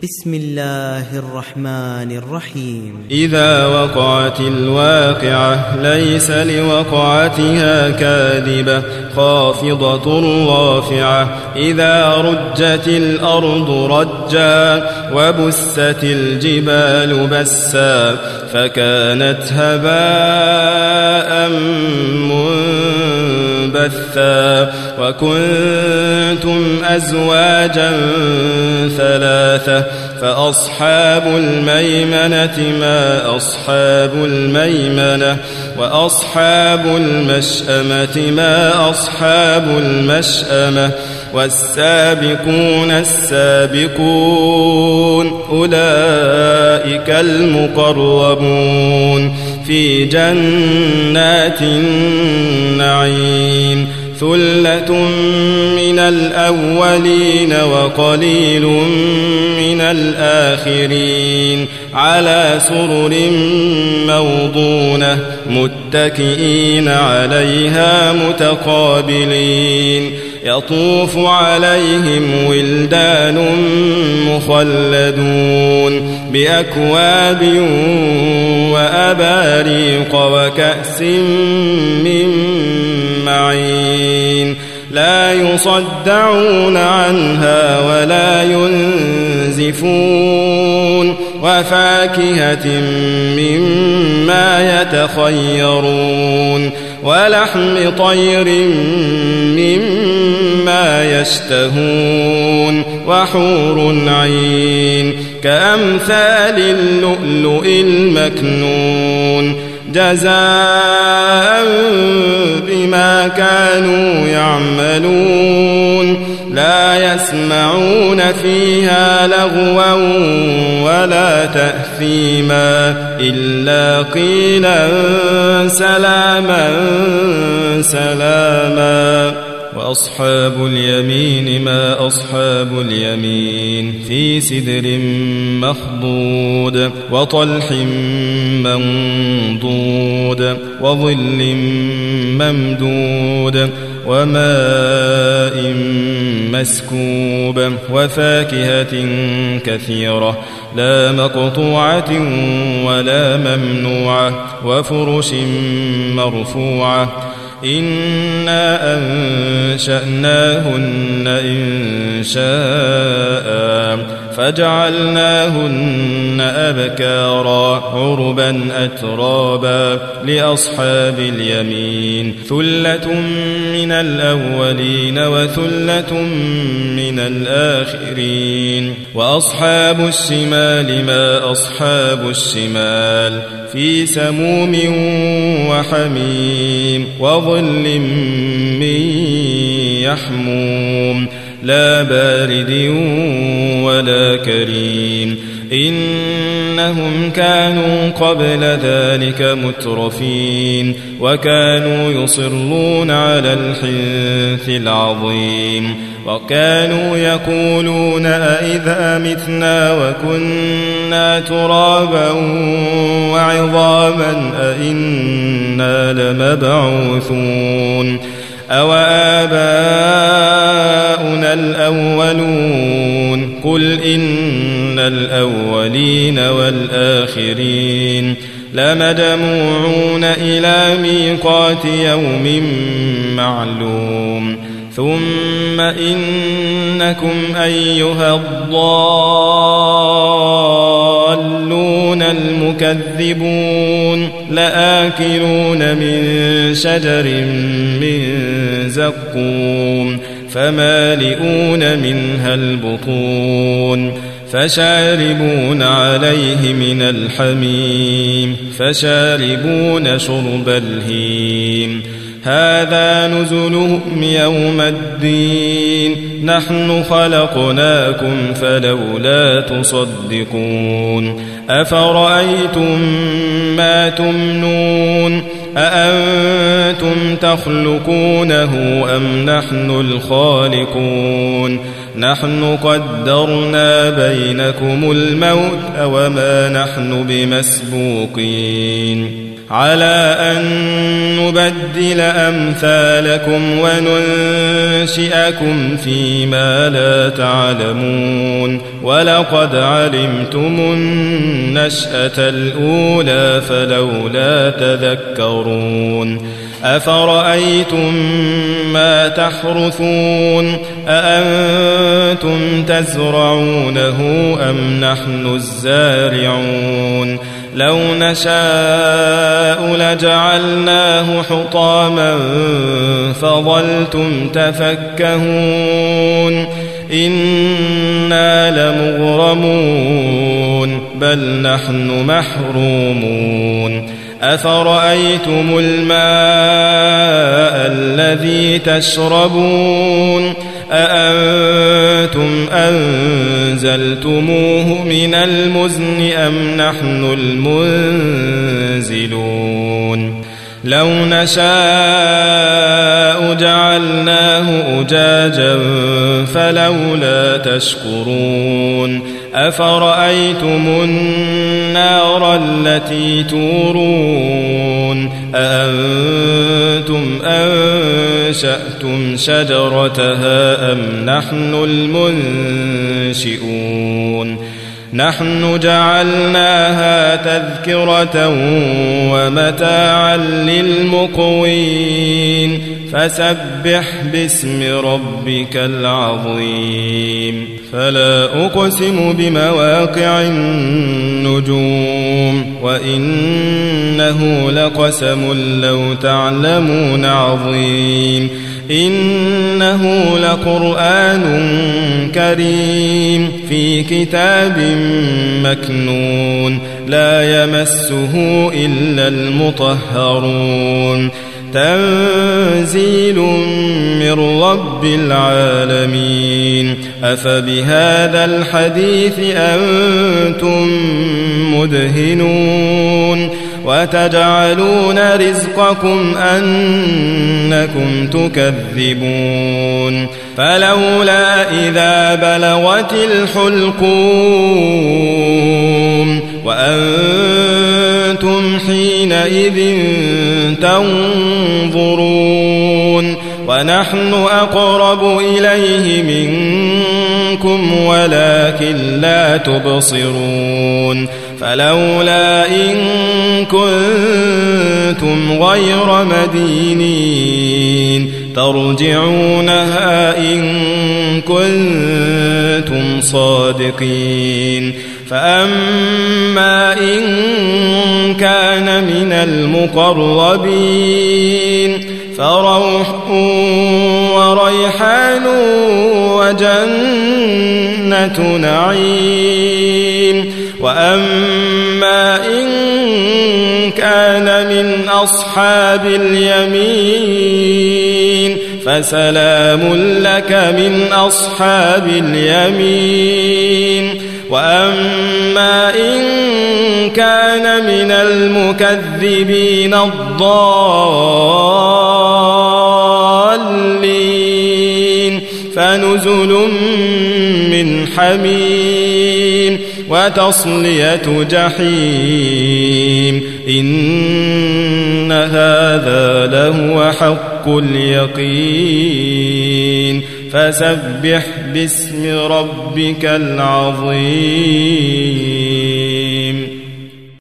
بسم الله الرحمن الرحيم. إذا وقعت الواقعة ليس لوقعتها كاذبة خافضة رافعة إذا رجت الأرض رجا وبست الجبال بسا فكانت هباء منبثا وكنتم أزواجا ثلاثة فأصحاب الميمنة ما أصحاب الميمنة وأصحاب المشأمة ما أصحاب المشأمة والسابقون السابقون أولئك المقربون في جنات النعيم ثلة من الأولين وقليل من الآخرين على سرر موضونة متكئين عليها متقابلين يطوف عليهم ولدان مخلدون بأكواب وأباريق وكأس من معين لا يصدعون عنها ولا ينزفون وفاكهة مما يتخيرون ولحم طير مما يشتهون وحور عين كأمثال اللؤلؤ المكنون جزاء بما كانوا يعملون لا يسمعون فيها لغوا ولا تأثيما إلا قيلا سلاما سلاما وأصحاب اليمين ما أصحاب اليمين في سدر مخضود وطلح منضود وظل ممدود وماء مسكوب وفاكهة كثيرة لا مقطوعة ولا ممنوعة وفرش مرفوعة إنا أنشأناهن إنشاء فجعلناهن أبكارا عربا أترابا لأصحاب اليمين ثلة من الأولين وثلة من الآخرين وأصحاب الشمال ما أصحاب الشمال في سموم وحميم وظل من يحموم لا بارد ولا كريم إنهم كانوا قبل ذلك مترفين وكانوا يصرون على الحنث العظيم وكانوا يقولون أئذا متنا وكنا ترابا وعظاما أئنا لمبعوثون أو آباؤنا الأولون قل إن الأولين والآخرين لمجموعون إلى ميقات يوم معلوم ثم إنكم أيها الضالون المكذبون لآكلون من شجر من زقوم فمالئون منها البطون فشاربون عليه من الحميم فشاربون شرب الهيم هذا نزلهم يوم الدين نحن خلقناكم فلولا تصدقون أفرأيتم ما تمنون أأنتم تخلقونه أم نحن الخالقون نحن قدرنا بينكم الموت وما نحن بمسبوقين على أن نبدل أمثالكم وننشئكم فيما لا تعلمون ولقد علمتم النشأة الأولى فلولا تذكرون أفرأيتم ما تحرثون أأنتم تزرعونه أم نحن الزارعون لو نشاء لجعلناه حطاما فظلتم تفكهون إنا لمغرمون بل نحن محرومون أفرأيتم الماء الذي تشربون أأنتم أنزلتموه من المزن أم نحن المنزلون لو نشاء جعلناه أجاجا فلولا تشكرون أفرأيتم النار التي تورون أأنتم أنشأتم شجرتها أم نحن المنشئون نحن جعلناها تذكرة ومتاعا للمقوين فسبح باسم ربك العظيم فلا أقسم بمواقع النجوم وإنه لقسم لو تعلمون عظيم إنه لقرآن كريم في كتاب مكنون لا يمسه إلا المطهرون تنزيل من رب العالمين أفبهذا الحديث أنتم مدهنون وتجعلون رزقكم أنكم تكذبون فلولا إذا بلغت الحلقوم وأنتم حينئذ تنظرون ونحن أقرب إليه منكم ولكن لا تبصرون فلولا إن كنتم غير مدينين ترجعونها إن كنتم صادقين فأما إن كان من المقربين فروح وريحان وجنة نعيم وأما إن كان من أصحاب اليمين فسلام لك من أصحاب اليمين وأما إن كان من المكذبين الضالين فنزل من حميم وتصلية جحيم إن هذا لهو حق اليقين فسبح باسم ربك العظيم